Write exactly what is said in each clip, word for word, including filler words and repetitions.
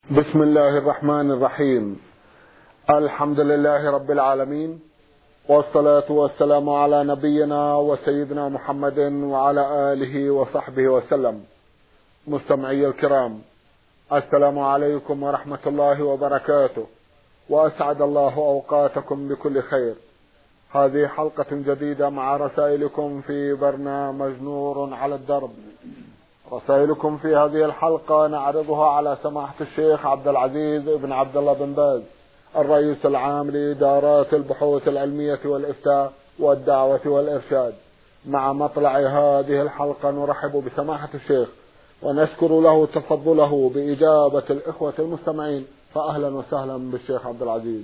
بسم الله الرحمن الرحيم. الحمد لله رب العالمين، والصلاة والسلام على نبينا وسيدنا محمد وعلى آله وصحبه وسلم. مستمعي الكرام، السلام عليكم ورحمة الله وبركاته، وأسعد الله أوقاتكم بكل خير. هذه حلقة جديدة مع رسائلكم في برنامج نور على الدرب. رسائلكم في هذه الحلقة نعرضها على سماحة الشيخ عبد العزيز بن عبد الله بن باز، الرئيس العام لإدارات البحوث العلمية والإفتاء والدعوة والإرشاد. مع مطلع هذه الحلقة نرحب بسماحة الشيخ ونشكر له تفضله بإجابة الإخوة المستمعين، فأهلا وسهلا بالشيخ عبد العزيز.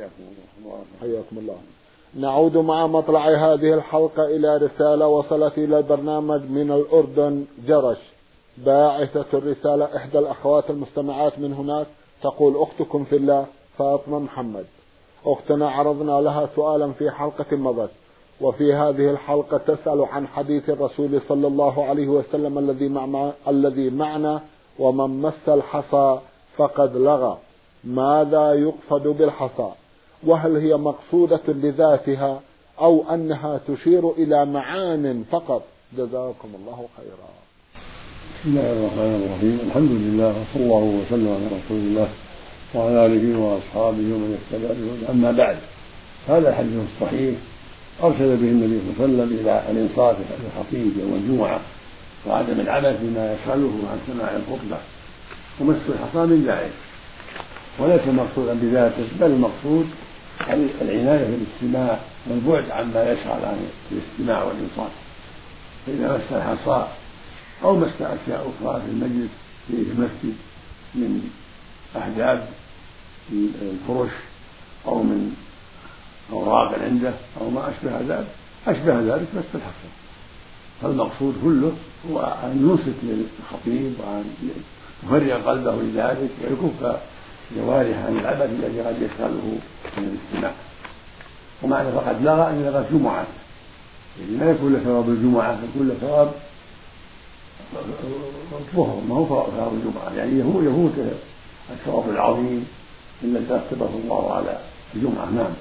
حياكم الله. نعود مع مطلع هذه الحلقة إلى رسالة وصلت إلى البرنامج من الأردن جرش. باعثة الرسالة إحدى الأخوات المستمعات من هناك، تقول: أختكم في الله فاطمة محمد. أختنا عرضنا لها سؤالا في حلقة مضت، وفي هذه الحلقة تسأل عن حديث الرسول صلى الله عليه وسلم الذي مع الذي معنا: ومن مس الحصى فقد لغى. ماذا يقصد بالحصى؟ وهل هي مقصودة لذاتها أو أنها تشير إلى معان فقط؟ جزاكم الله خيرا. بسم الله الرحمن الرحيم. الحمد لله وصلى الله وسلم على رسول الله وعلى آله وأصحابه ومن اهتدى بهداه. أما بعد، هذا الحديث الصحيح أرشد به النبي صلى الله عليه وسلم إلى الإنصات للخطيب يوم الجمعة وعدم العبث بما يشغله عن سماع الخطبة، ومس الحصى من ذلك، وليس مقصودا بذاته، بل المقصود العناية بالاستماع والبعد عما يشغل عن الاستماع والإنصات. فإذا مس الحصى أو مس أشياء أخرى في المجلس في المسجد من أحجاب الفرش أو من أوراق عنده أو ما أشبه ذلك أشبه ذلك مس الحصى، فالمقصود كله هو أن ينصت للخطيب وأن يفرغ قلبه لذلك ويكف جوارح عن العبث الذي قد يشغله من الاستماع. ومعنى فقد لغى أن لغى جمعة، يعني ما يكون له ثواب الجمعة، يكون له ثواب الظهر، ما هو ثواب الجمعة، يعني يفوت الثواب العظيم الذي رتبه الله على الجمعة. نعم.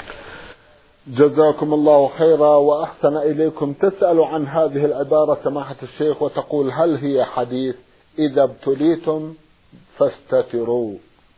جزاكم الله خيرا وأحسن إليكم. تسأل عن هذه العبارة سماحة الشيخ وتقول: هل هي حديث إذا ابتليتم فاستتروا؟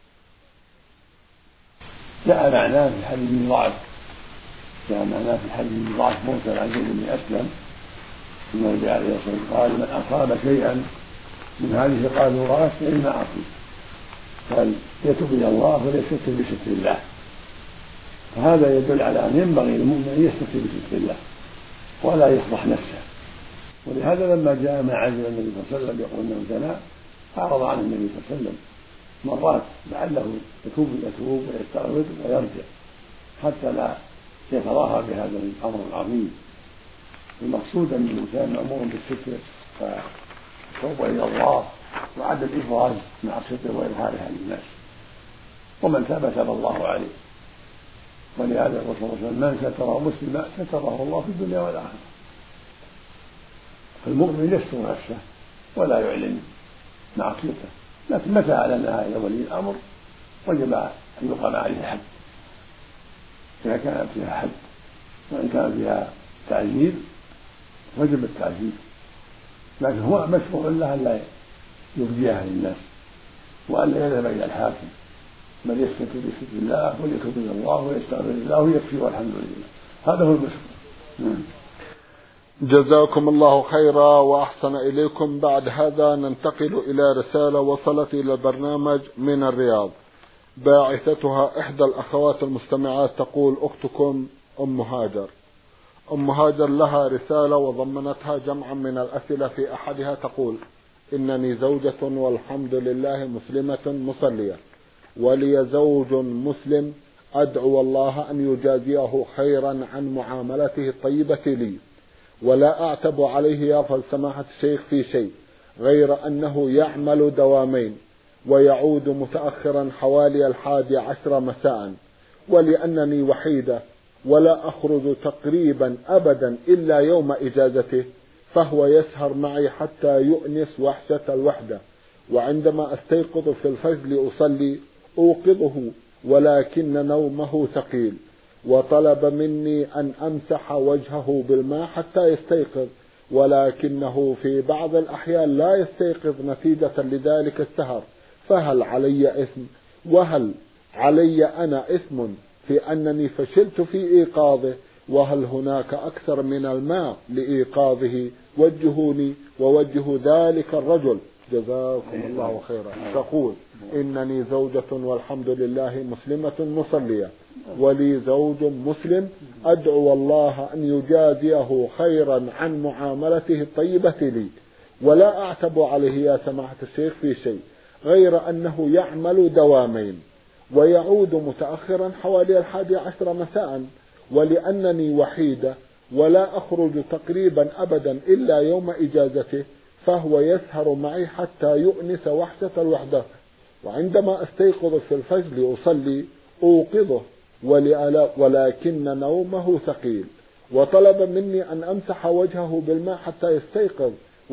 جاء معناه في الحديث من ضعف، جاء معناه في الحديث من ضعف موسى عن زيد بن أسلم أن النبي عليه الصلاة والسلام قال: من أصاب شيئا من هذه القاذورات فللمعاصي فليتب إلى الله وليستتر بستر الله. فهذا يدل على أن ينبغي للمؤمن أن يستتر بستر الله ولا يفضح نفسه. ولهذا لما جاء ما عزل النبي صلى الله عليه وسلم يقول انه زنا، اعرض عنه النبي صلى الله عليه وسلم مرات لعله يتوب يتوب ويستغفر ويرجع حتى لا يتظاهر بهذا الامر العظيم. المقصود ان الانسان مامور بالستر فالتوبه الى الله وعدم افراج مع الستر واظهارها للناس، ومن تاب تاب الله عليه. ولهذا الرسول صلى الله عليه وسلم: من ستر مسلما ستره الله في الدنيا والاخره. فالمؤمن يستر نفسه ولا يعلن معصيته، لكن متى أعلنها إلى ولي الأمر وجب أن يقام عليه الحد إذا كانت فيها حد، وإن كان فيها تعزير وجب التعزير، لكن هو مشروع له أن لا يبديها للناس وأن لا يذهب إلى الحاكم، بل يستتر بستر الله وليتوب إلى الله ويستغفر الله ويكفي والحمد لله. هذا هو المشروع. جزاكم الله خيرا وأحسن إليكم. بعد هذا ننتقل إلى رسالة وصلت إلى البرنامج من الرياض. باعثتها إحدى الأخوات المستمعات، تقول: أختكم أم هاجر. أم هاجر لها رسالة وضمنتها جمعا من الأسئلة. في أحدها تقول: إنني زوجة والحمد لله مسلمة مصلية، ولي زوج مسلم، أدعو الله أن يجازيه خيرا عن معاملته الطيبة لي، ولا أعتب عليه يا فالسماحة الشيخ في شيء، غير أنه يعمل دوامين ويعود متأخرا حوالي الحادي عشر مساء، ولأنني وحيدة ولا أخرج تقريبا أبدا إلا يوم إجازته، فهو يسهر معي حتى يؤنس وحشة الوحدة، وعندما أستيقظ في الفجر لأصلي أوقظه ولكن نومه ثقيل، وطلب مني أن أمسح وجهه بالماء حتى يستيقظ، ولكنه في بعض الأحيان لا يستيقظ نتيجة لذلك السهر، فهل علي إثم؟ وهل علي أنا إثم في أنني فشلت في إيقاظه؟ وهل هناك أكثر من الماء لإيقاظه؟ وجهوني ووجه ذلك الرجل جزاكم الله خيرا. تقول إنني زوجة والحمد لله مسلمة مصلية، ولي زوج مسلم، أدعو الله أن يجازيه خيرا عن معاملته الطيبة لي، ولا أعتب عليه يا سماحة الشيخ في شيء غير أنه يعمل دوامين ويعود متأخرا حوالي الحادي عشر مساء، ولأنني وحيدة ولا أخرج تقريبا أبدا إلا يوم إجازته، فهو يسهر معي حتى يؤنس وحشة الوحدة، وعندما أستيقظ في الفجر لأصلي أوقظه ولكن نومه ثقيل، وطلب مني أن أمسح وجهه بالماء حتى يستيقظ،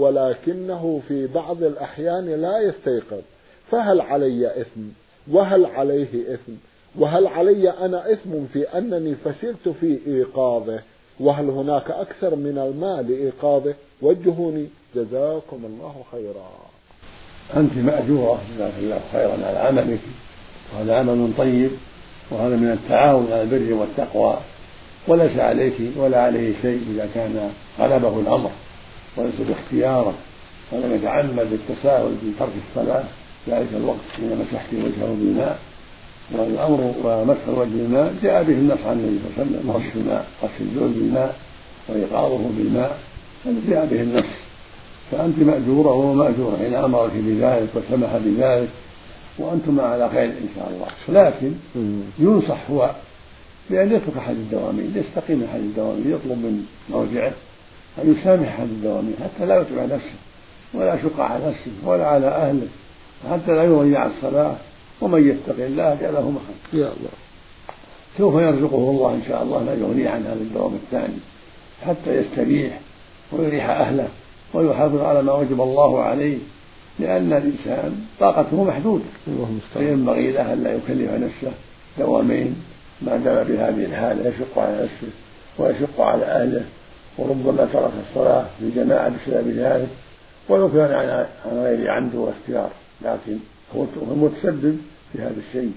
ولكنه في بعض الأحيان لا يستيقظ، فهل علي إثم؟ وهل عليه إثم؟ وهل علي أنا إثم في أنني فشلت في إيقاظه؟ وهل هناك أكثر من الماء لإيقاظه؟ وجهوني جزاكم الله خيرا. أنت مأجورة جزاك الله خيرا على عملك، وهذا عمل طيب، وهذا من التعاون على البر والتقوى، وليس عليك ولا عليه شيء إذا كان غلبه الأمر وليس باختياره ولم يتعمد التساهل في ترك الصلاة ذلك الوقت حين مسحت وجهه بالماء. والأمر ومسح الوجه بالماء جاء به النص عن النبي صلى الله عليه وسلم، رش الماء رش الزوج بالماء وإيقاظه بالماء، هذا جاء به النص، فأنت مأجورة وهو مأجور حين أمرك بذلك وسمح بذلك، وأنتم على خير إن شاء الله. لكن ينصح هو بأن يترك أحد الدوامين، يستقيم أحد الدوامين، يطلب من مرجعه أن يسامح أحد الدوامين حتى لا يتبع نفسه ولا يشق على نفسه ولا على أهله، حتى لا يضيع الصلاة، ومن يتق الله جعل له مخرجا. يا الله سوف يرزقه الله إن شاء الله ما يغني عن هذا الدوام الثاني حتى يستريح ويريح أهله ويحافظ على ما وجب الله عليه، لأن الإنسان طاقته محدودة، فينبغي له أن لا يكلف نفسه دوامين ما دام بهذه الحالة يشق على نفسه ويشق على أهله، وربما ترك الصلاة للجماعة بسبب ذلك ولو كان عن غير عمد واختيار، لكن هو المتسبب في هذا الشيء.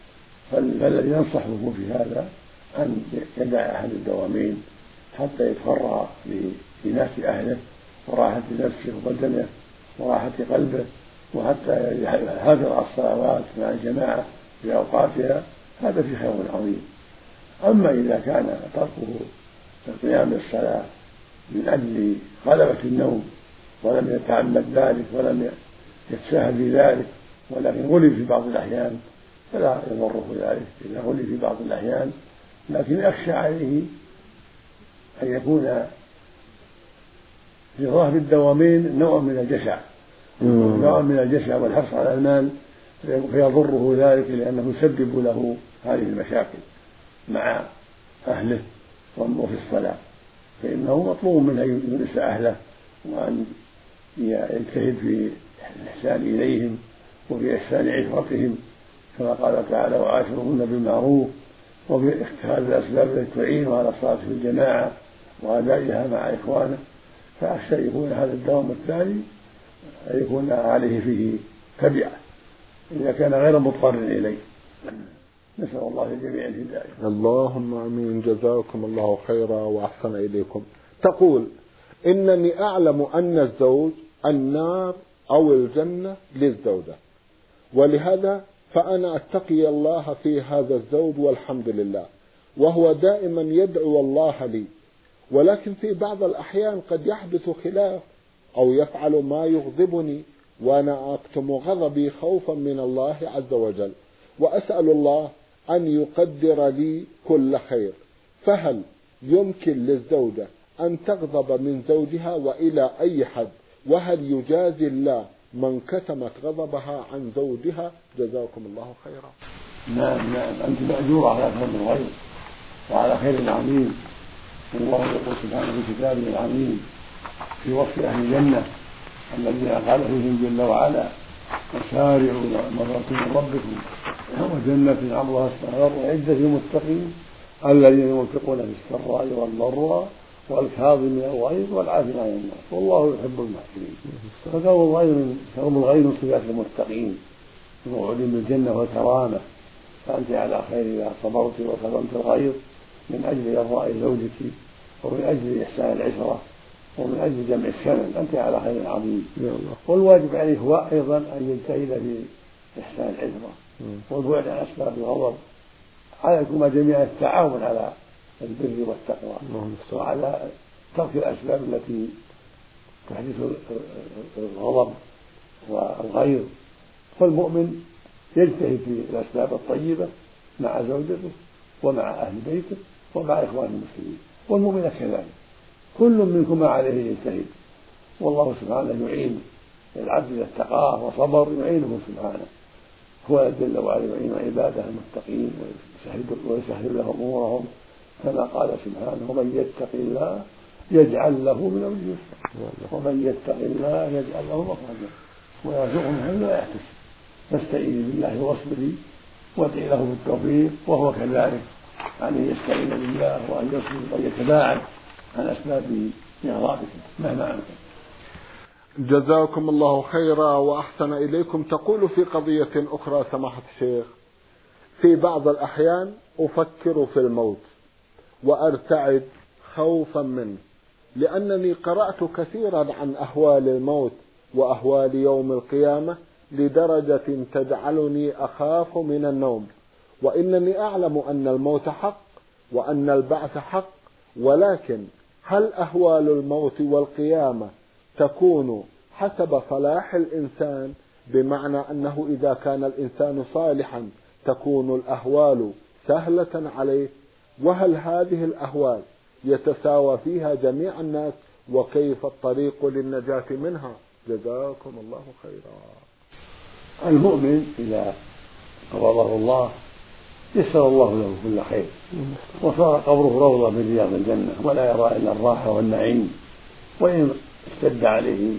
فالذي ينصحه في هذا أن يدع أحد الدوامين حتى يتفرغ لإناث أهله وراحة نفسه وبدنه وراحة قلبه، وحتى يحافظ على الصلوات مع الجماعة في أوقاتها، هذا في خير عظيم. أما إذا كان تركه القيام بالصلاة من أجل غلبة النوم ولم يتعمد ذلك ولم يتساهل في ذلك ولكن غلب في بعض الأحيان فلا يضره ذلك إذا غلب في بعض الأحيان، لكن أخشى عليه أن يكون في ظاهر الدوامين نوع من الجشع نوع من الجشع والحرص على المال، فيضره ذلك لأنه يسبب له هذه المشاكل مع أهله وفي الصلاة، فإنه مطلوب منه أن يونس أهله وأن يجتهد في الإحسان إليهم وفي إحسان عشرتهم كما قال تعالى وعاشرهن بالمعروف، وفي اتخاذ الأسباب التي تعين على الصلاة في الجماعة وأدائها مع إخوانه. فأخشى يكون هذا الدوام الثاني أن يكون عليه فيه تبعة إذا كان غير مضطر إليه. نسأل الله للجميع الهداية. اللهم آمين. جزاكم الله خيرا وأحسن إليكم. تقول إنني أعلم أن الزوج النار أو الجنة للزوجة، ولهذا فأنا أتقي الله في هذا الزوج والحمد لله، وهو دائما يدعو الله لي، ولكن في بعض الأحيان قد يحدث خلاف أو يفعل ما يغضبني، وأنا أكتم غضبي خوفا من الله عز وجل، وأسأل الله أن يقدر لي كل خير. فهل يمكن للزوجة أن تغضب من زوجها وإلى أي حد؟ وهل يجازي الله من كتمت غضبها عن زوجها؟ جزاكم الله خيرا. نعم نعم أنت مأجورة على خير الغيب وعلى خير عظيم. الله يقول سبحانه في كتابه العظيم في وصف أهل الجنة الذين قال فيهم جل وعلا وسارعوا إلى مغفرة من ربكم وجنة عرضها السماوات أعدت للمتقين الذين ينفقون في السراء والضراء والكاظمين الغيظ والعافين عن الناس والله يحب المحسنين. فكظم الغيظ من صفات المتقين الموعودين بالجنة والكرامة، فأنت على خير إذا صبرت وكظمت الغيظ من أجل إرضاء زوجك ومن أجل إحسان العشرة ومن أجل جمع الشمل، أنت على خير عظيم. والواجب عليه هو أيضا أن يجتهد في إحسان العشرة والبعد عن أسباب الغضب. عليكم جميعا التعاون على البر والتقوى وعلى ترك الأسباب التي تحدث الغضب والغيظ. فالمؤمن يجتهد في الأسباب الطيبة مع زوجته ومع أهل بيته ومع إخوان المسلمين، والمؤمن كذلك كل منكم عليه يجتهد، والله سبحانه يعين العبد إذا اتقاه وصبر يعينه سبحانه، هو جل وعلا يعين عباده المتقين ويسهل لهم أمورهم كما قال سبحانه ومن يتق الله يجعل له من أمره يسرا ومن يتق الله يجعل له مخرجا ويرزقه من حيث لا يحتسب. فاستعيني بالله واصبري وادعي له بالتوفيق، وهو كذلك أن يستعين بالله وأن يصبر وأن يتباعد عن أسباب إغراضكم مهما أمكن. جزاكم الله خيرا وأحسن إليكم. تقول في قضية أخرى سماحة الشيخ: في بعض الأحيان أفكر في الموت وأرتعد خوفا منه، لأنني قرأت كثيرا عن أهوال الموت وأهوال يوم القيامة لدرجة تجعلني أخاف من النوم، وإنني أعلم أن الموت حق وأن البعث حق، ولكن هل أهوال الموت والقيامة تكون حسب صلاح الإنسان، بمعنى أنه إذا كان الإنسان صالحا تكون الأهوال سهلة عليه، وهل هذه الأهوال يتساوى فيها جميع الناس، وكيف الطريق للنجاة منها؟ جزاكم الله خيرا. المؤمن إذا قبضه الله يسر الله له كل خير وصار قبره روضة من رياض الجنة ولا يرى إلا الراحة والنعيم، وإن اشتد عليه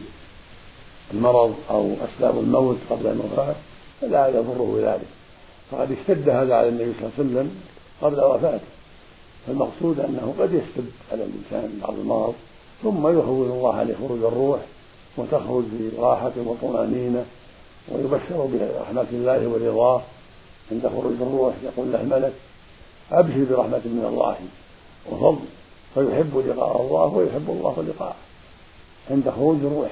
المرض أو أسباب الموت قبل الوفاة فلا يضره ذلك، فقد اشتد هذا على النبي صلى الله عليه وسلم قبل وفاته. فالمقصود أنه قد يشتد على الإنسان بعض المرض ثم يخوف الله عليه خروج الروح وتخرج براحة وطمأنينة، ويبشر برحمة الله ورضاه عند خروج الروح. يقول له الملك: أبشر برحمة من الله وفضل، فيحب لقاء الله ويحب الله لقاءه عند خروج الروح.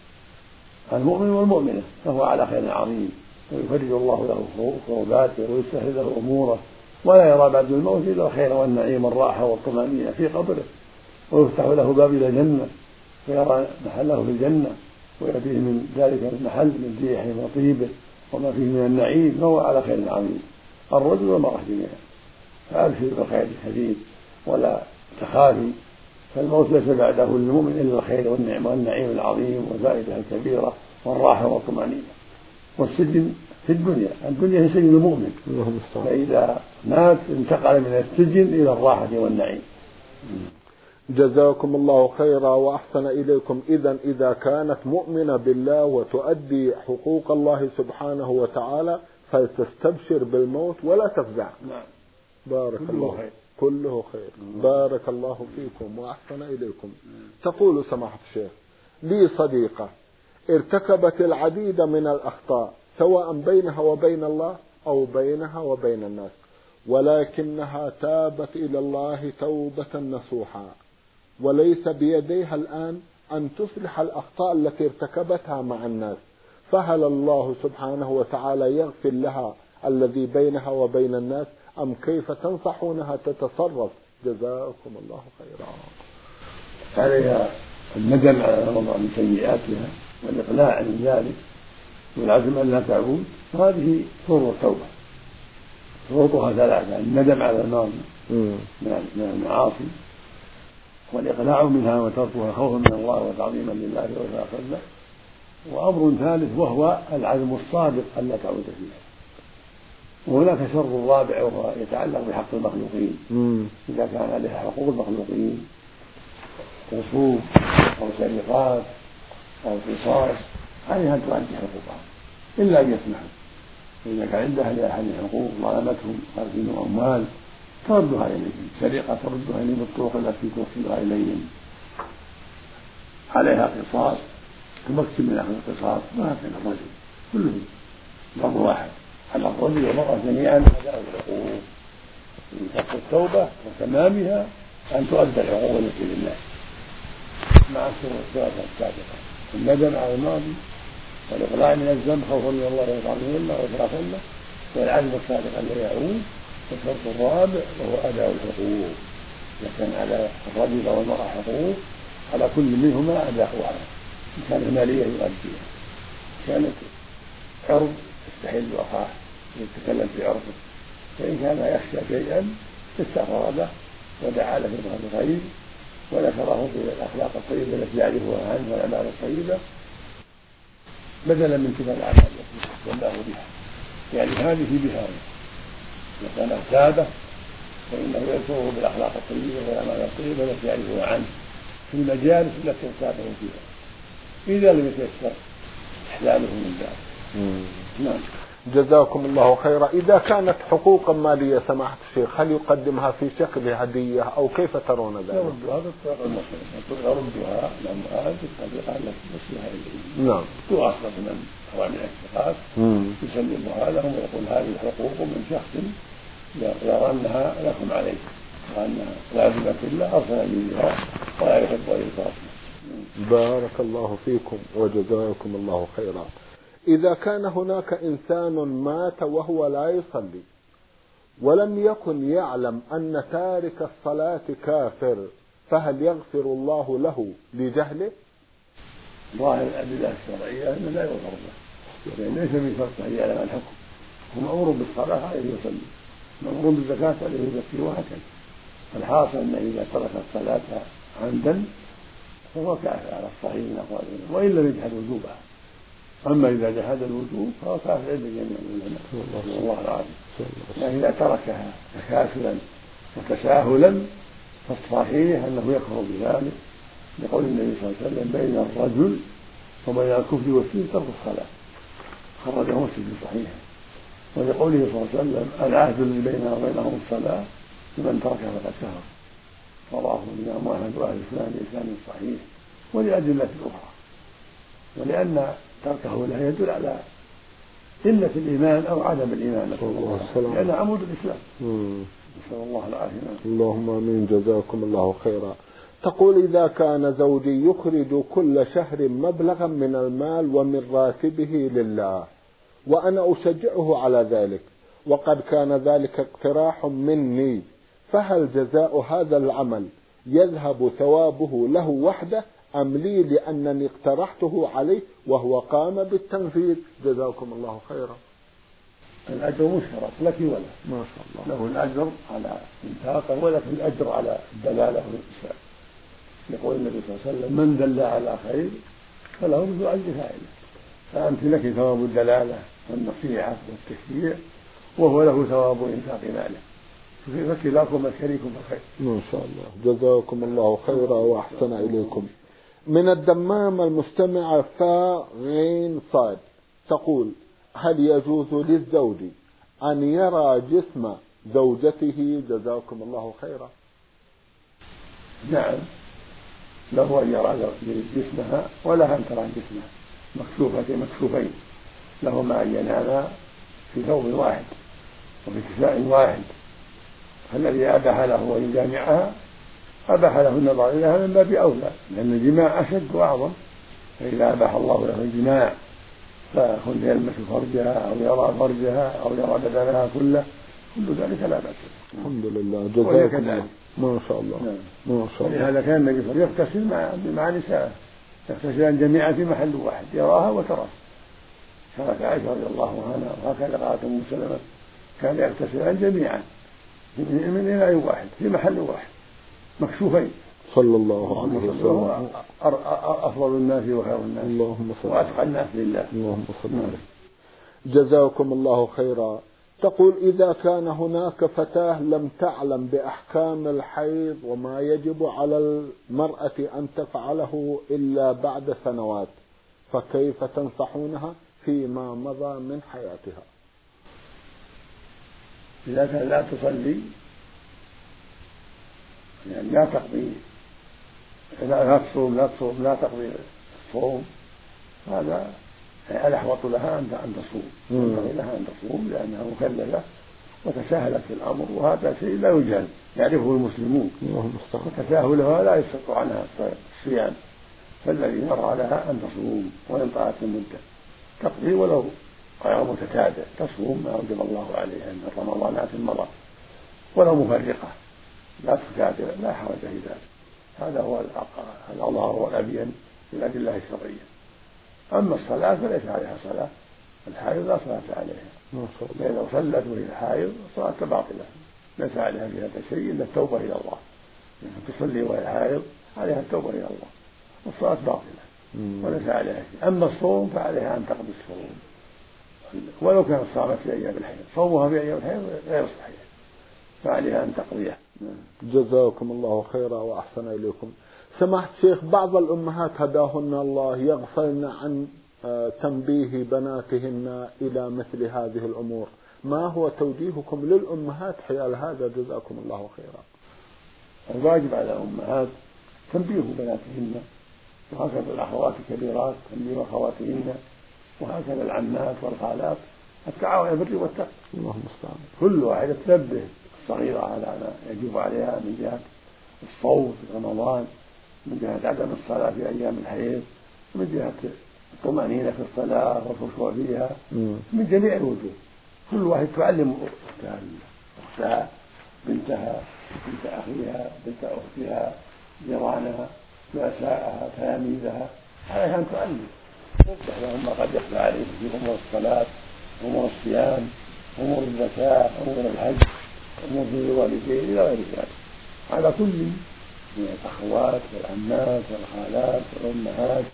المؤمن والمؤمنة فهو على خير عظيم، ويفرج الله له كرباته ويسهل له أموره، ولا يرى بعد الموت إلا الخير والنعيم والراحة والطمأنينة في قبره، ويفتح له باب إلى الجنة فيرى محله في الجنة ويأتيه من ذلك المحل من ريحه وطيبه وما فيه من النعيم، فهو على خير عظيم الرجل والمرأة جميعا. فأبشر بالخير الكثير ولا تخافي، فالموت ليس بعده للمؤمن إلا الخير والنعم والنعيم العظيم والفائدة الكبيرة والراحة والطمأنينة. والسجن في الدنيا، الدنيا هي سجن المؤمن، فإذا مات انتقل من السجن إلى الراحة والنعيم. جزاكم الله خيرا وأحسن إليكم. إذن إذا كانت مؤمنة بالله وتؤدي حقوق الله سبحانه وتعالى فلتستبشر بالموت ولا تفزع. نعم. بارك كله الله خير. كله خير. بارك الله فيكم وأحسن إليكم. تقول سماحة الشيخ: لي صديقة ارتكبت العديد من الأخطاء سواء بينها وبين الله أو بينها وبين الناس، ولكنها تابت إلى الله توبة نصوحا، وليس بيديها الآن أن تصلح الأخطاء التي ارتكبتها مع الناس، فهل الله سبحانه وتعالى يغفر لها الذي بينها وبين الناس، أم كيف تنصحونها تتصرف؟ جزاكم الله خيرا. عليها الندم على ما من سيئاتها والإقلاع عن ذلك والعزم أن لا تعود، وهذه شروط التوبة. شروطها ثلاثة: الندم على الماضي من المعاصي، والإقلاع منها وتركها خوفا من الله وتعظيما لله وإخلاصا له، وأمر ثالث وهو العزم الصادق أن لا تعود فيها. وهناك شر رابع وهو يتعلق بحق المخلوقين. إذا كان عليها حقوق المخلوقين رسوم أو سرقات أو قصاص عليها أن تؤدي حقوقها إلا أن يسمحوا. وإذا كان عند أهل أحد حقوق ظلمتهم خارجين أموال تردها إليهم، سرقة تردها إليهم بالطرق التي توصلها إليهم، عليها قصاص تمكن من أخذ القصاص. وهكذا الرجل كله ضرب واحد على الرجل والمرأة جميعا أداء الحقوق من شرط التوبة وتمامها أن تؤدى الحقوق التي لله مع الصورة السابقة، الندم على الماضي والإقلاع من الذنب خوفا من الله يرضى وإشرافا له، والعزم الصادق أن لا يعود. والشرط الرابع وهو أداء الحقوق. إذا كان على الرجل والمرأة حقوق على كل منهما أداؤها، إن كانت مالية يؤديها، كانت عرض يستحل أخاه يتكلم في عرضه، فإن كان يخشى شيئا استغفر له ودعا له بظهر الغيب وذكره في الأخلاق الطيبة التي يعرفها عنه والأعمال الطيبة بدلا من تلك الأعمال التي والله بها، يعني هذه بهذا. إذا كان اغتابه فإنه يذكره بالأخلاق الطيبة والأعمال الطيبة التي يعرفها عنه في المجالس التي اغتابه فيها، إذا لم يتيسر إحلاله من ذلك. نعم. جزاكم الله خيرا. إذا كانت حقوقا مالية سماحة الشيخ هل يقدمها في شكل هدية أو كيف ترون ذلك؟ يردها بالطريقة المصرية، يردها الأموال بالطريقة التي تصلها إليه. نعم. تؤخذ من أوامر الاشتغال يسلمها لهم ويقول هذه حقوق من شخص يرى أنها لكم عليه وأنها لازمة الله أرسل إليها ولا يحب أن يصرفها. بارك الله فيكم وجزاكم الله خيرا. إذا كان هناك إنسان مات وهو لا يصلي ولم يكن يعلم أن تارك الصلاة كافر فهل يغفر الله له لجهله؟ ظاهر الأدلة الشرعية أنه لا يغفر له، لأن ليس من شرطه أن يعلم الحكم، هو مأمور بالصلاة عليه يصلي، مأمور بالزكاة عليه يزكي، وهكذا. الحاصل أن إذا ترك الصلاة عمدا فهو كافر على الصحيح من أقوال العلماء وإن لم يجحد وجوبها. أما إذا جحد الوجوب فهو كافر عند جميع العلماء والله العظيم. يعني إذا تركها تكاسلا وتساهلا فالصحيح أنه يكفر بذلك، لقول النبي صلى الله عليه وسلم بين الرجل وبين الكفر والشرك ترك الصلاة، خرجه مسلم في صحيحه. ولقوله صلى الله عليه وسلم العهد الذي بيننا وبينهم الصلاة لمن تركها فقد كفر، رواه الإمام أحمد وأهل السنن بإسناد صحيح. ولأدلة أخرى، ولأن تركه لا يدل على قلة الإيمان أو عدم الإيمان، لأن عمود الإسلام. نسأل الله العافية. اللهم آمين. جزاكم الله خيرا. تقول إذا كان زوجي يخرج كل شهر مبلغا من المال ومن راتبه لله وأنا أشجعه على ذلك وقد كان ذلك اقتراح مني، فهل جزاء هذا العمل يذهب ثوابه له وحده أم لي لأنني اقترحته عليه وهو قام بالتنفيذ؟ جزاكم الله خيرا. الأجر مشترك لك وله، ما شاء الله، له الأجر على إنفاقه ولك الأجر على الدلالة والإرشاد. يقول النبي صلى الله عليه وسلم من دل على خير فله مثل أجر فاعله، فأنت لك ثواب الدلالة والنصيحة والتشجيع وهو له ثواب إنفاق ماله، فكلاكم الشريك في الخير. ما شاء الله. جزاكم الله خيرا وأحسن إليكم. من الدمام المستمعة فا غين صاد تقول هل يجوز للزوج أن يرى جسم زوجته؟ جزاكم الله خيرا. نعم، له أن يرى جسمها ولها أن ترى جسمها مكشوفة مكشوفين، لهما أن يناما في ثوب واحد وفي كساء واحد، فالذي أباح له أن يجامعها أباح له النظر إليها من باب أولى، لأن الجماع أشد وأعظم. فإذا أباح الله له الجماع فكن يلمس فرجها أو يرى فرجها أو يرى بدنها كله، كل ذلك لا بأس. الحمد لله. جزاكم الله. ما شاء الله. نعم. ما شاء الله. ولهذا كان النبي صلى الله عليه وسلم يغتسل مع مع نسائه، يغتسلان جميعا في محل واحد يراها وتراه. كانت عائشة رضي الله عنها وهكذا قالت أم سلمة كان يغتسلان جميعا من إناء واحد في محل واحد مكشوفين صلى الله عليه وسلم. أفضل الناس وخير الناس اللهم صل وأتقى الناس لله. اللهم صل عليه. جزاكم الله خيرا. تقول إذا كان هناك فتاة لم تعلم بأحكام الحيض وما يجب على المرأة أن تفعله إلا بعد سنوات، فكيف تنصحونها فيما مضى من حياتها؟ إذا كان لا تصلي يعني لا تقضي لا تصوم لا تصوم لا تقضي الصوم، هذا الأحوط لها أن تصوم، ينبغي لها أن تصوم لأنها مكلفة وتساهلت في الأمر، وهذا شيء لا يجهل يعرفه المسلمون، وتساهلها لا يسقط عنها الصيام، فالذي يرى لها أن تصوم وإن طالت المدة تقضي ولو غير متتابع، تصوم ما أوجب الله عليها من رمضانات مضى ولو مفرقة لا تتابع لا حرج في ذلك، هذا هو الأظهر والأبين بالأدلة الشرعية. أما الصلاة فليس عليها صلاة، الحائض لا صلاة عليها، لو صلت وهي حائض صلاة باطلة ليس عليها في هذا شيء إلا التوبة إلى الله، يعني تصلي وهي حائض عليها التوبة إلى الله والصلاة باطلة وليس عليها شيء. أما الصوم فعليها أن تقضي الصوم ولو كانت صامت في أيام الحيض، صومها في أيام الحيض غير صحيح فعليها أن تقضيها. جزاكم الله خيرا وأحسن إليكم. سماحة الشيخ، بعض الأمهات هداهن الله يغفلن عن تنبيه بناتهن إلى مثل هذه الأمور، ما هو توجيهكم للأمهات حيال هذا جزاكم الله خيرا؟ الواجب على الأمهات تنبيه بناتهن، وهكذا الأخوات الكبيرات تنبيه أخواتهن، وهكذا العمات والخالات التعاون على البر والتقوى. اللهم المستعان. كل واحدة تنبه الصغيرة على ما يجب عليها من جهة الصوم في رمضان، من جهة عدم الصلاة في أيام الحيض، من جهة الطمأنينة في الصلاة والخشوع فيها، من جميع الوجوه. كل واحد تعلم أختها أختها بنتها بنت أخيها بنت أختها جيرانها رؤساءها تلاميذها عليها أن تعلم توضح لهم ما قد يخفى عليهم في أمور الصلاة، أمور الصيام، أمور الزكاة، أمور الحج، أمور في الوالدين إلى غير ذلك. على كل من الأخوات والعمات والخالات والأمهات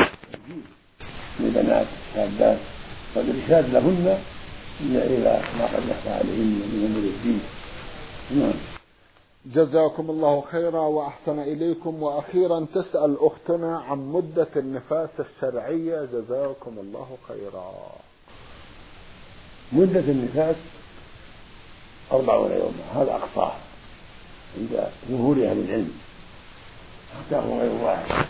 لبنات الشابات والإرشاد لهن إلى ما قد يخفى عليهن من أمور الدين. نعم. جزاكم الله خيرا وأحسن إليكم. وأخيرا تسأل أختنا عن مدة النفاس الشرعية جزاكم الله خيرا. مدة النفاس أربعون يوما، هذا أقصاه عند ظهور أهل العلم، حتى هو غير واحد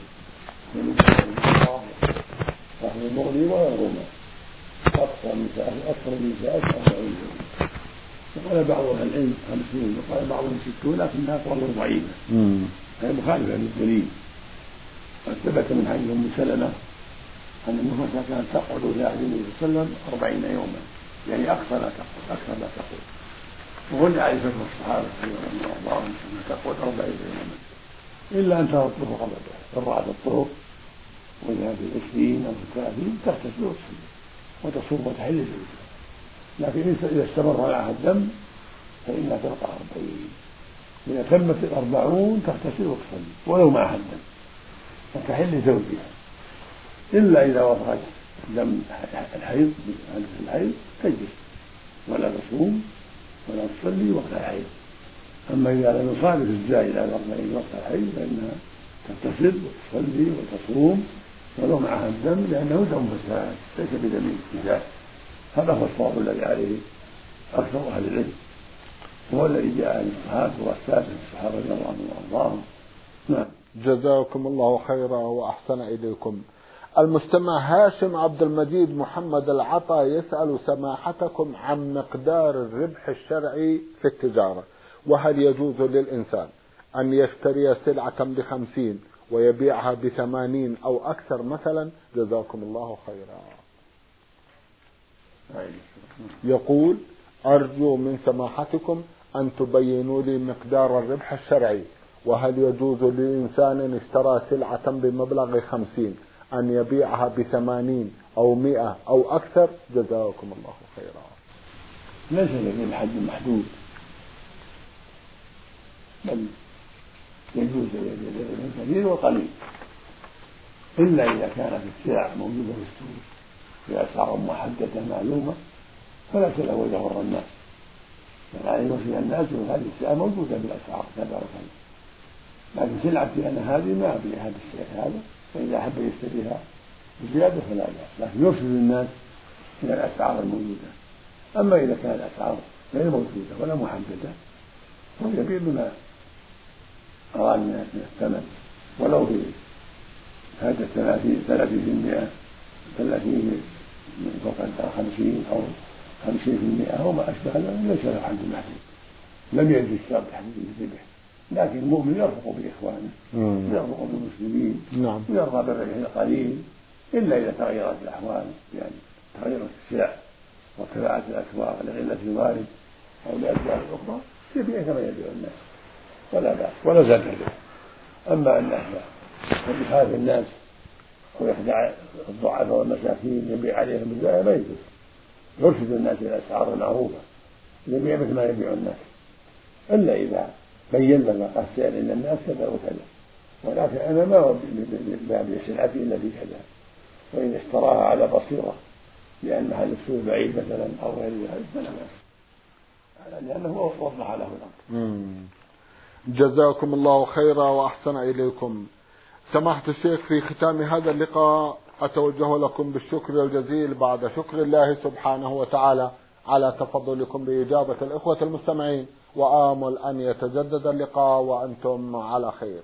فهو المغني وغيرهما، أقصى النفاس أكثر النفاس أربعون يوما. وقال بعض أهل العلم خمسون وقال بعضهم ستون، لكنها قول ضعيفة هي مخالفة للدليل. قد ثبت من حديث أم سلمة أن النفاس كانت تقعد في عهد النبي صلى الله عليه وسلم أربعين يوما، يعني أكثر ما تقعد أكثر ما تقعد وهن عرفت الصحابة رضي الله عنهم أنها تقعد أربعين يوما، إلا أن ترى الطرق قبل ذلك، الرعد الطرق وإذا في العشرين أو في الثلاثين تغتسل وتصلي وتصوم وتحل زوجها. لكن إذا استمر معها الدم فإنها تبقى أربعين، إذا تمت الأربعون تغتسل وتصلي ولو معها الدم وتحل زوجها، إلا إذا وفرت دم الحيض الحيض تجلس ولا تصوم ولا تصلي وقت الحيض. أما إذا لم يصادف الزائد على الأربعين وقت الحيض فإنها تغتسل وتصلي وتصوم ولو معها الدم، لأنه دم فساد ليس بدم نفاس. هذا هو الصواب الذي عليه أكثر أهل العلم، هو الذي جاء عن الصحابة والسادة الصحابة رضي الله عنهم وأرضاهم. نعم. جزاكم الله خيرا وأحسن إليكم. المستمع هاشم عبد المجيد محمد العطا يسأل سماحتكم عن مقدار الربح الشرعي في التجارة، وهل يجوز للإنسان أن يشتري سلعة بخمسين ويبيعها بثمانين أو أكثر مثلا؟ جزاكم الله خيرا. يقول أرجو من سماحتكم أن تبينوا لي مقدار الربح الشرعي، وهل يجوز لإنسان اشترى سلعة بمبلغ خمسين أن يبيعها بثمانين أو مئة أو أكثر؟ جزاكم الله خيرا. ليس للحد محدود، بل يجوز الكثير والقليل، إلا إذا كانت السلع موجودة في السوق بأسعار محددة معلومة فلا تلوج غر الناس، بل عليه وفي الناس وهذه السلع موجودة بالأسعار كذا وكذا، لكن سلعتي أنا هذه ما أبيعها بالسعر هذا، فإذا أحب يشتريها الزيادة فلا بأس، لكن يرشد الناس إلى الأسعار الموجودة. أما إذا كانت الأسعار غير موجودة ولا محددة فيبيع بما أراد الناس من الثمن، ولو بهذا ثلاثين ثلاثين في المئة ثلاثين من فوق خمسين أو خمسين في المئة أو ما أشبه ذلك ليس له حد محدود، لم يجد الشرط تحديد الربح، لكن المؤمن يرفق بإخوانه ويرفق بالمسلمين ويرضى بالربح القليل إلا إذا تغيرت الأحوال، يعني تغيرت السلع وارتفعت الأسواق لقلة الوارد أو لأسباب أخرى يبيع كما يبيع الناس ولا بأس ولا زاد به. أما أن يخالف الناس أو يخدع الضعفاء والمساكين يبيع عليهم بالزائد لا يجوز، يرشد الناس إلى الأسعار المعروفة يبيع مثل ما يبيع الناس، إلا إذا بين لنا السعر إن الناس كذا وكذا، ولكن أنا ما أبيع سلعتي إلا بكذا، وإن اشتراها على بصيرة لأن محل السوق بعيد مثلا أو غير ذلك فلا بأس، لأنه وضح له الأمر. جزاكم الله خيرا وأحسن إليكم. سماحة الشيخ، في ختام هذا اللقاء أتوجه لكم بالشكر الجزيل بعد شكر الله سبحانه وتعالى على تفضلكم بإجابة الإخوة المستمعين، وآمل أن يتجدد اللقاء وأنتم على خير.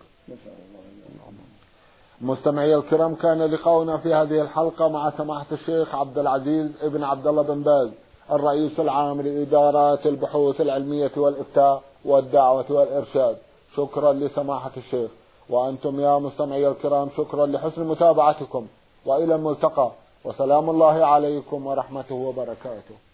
مستمعي الكرام، كان لقاؤنا في هذه الحلقة مع سماحة الشيخ عبد العزيز ابن عبد الله بن باز، الرئيس العام لإدارات البحوث العلمية والإفتاء والدعوة والإرشاد. شكرا لسماحة الشيخ، وأنتم يا مستمعي الكرام شكرا لحسن متابعتكم، وإلى الملتقى، وسلام الله عليكم ورحمته وبركاته.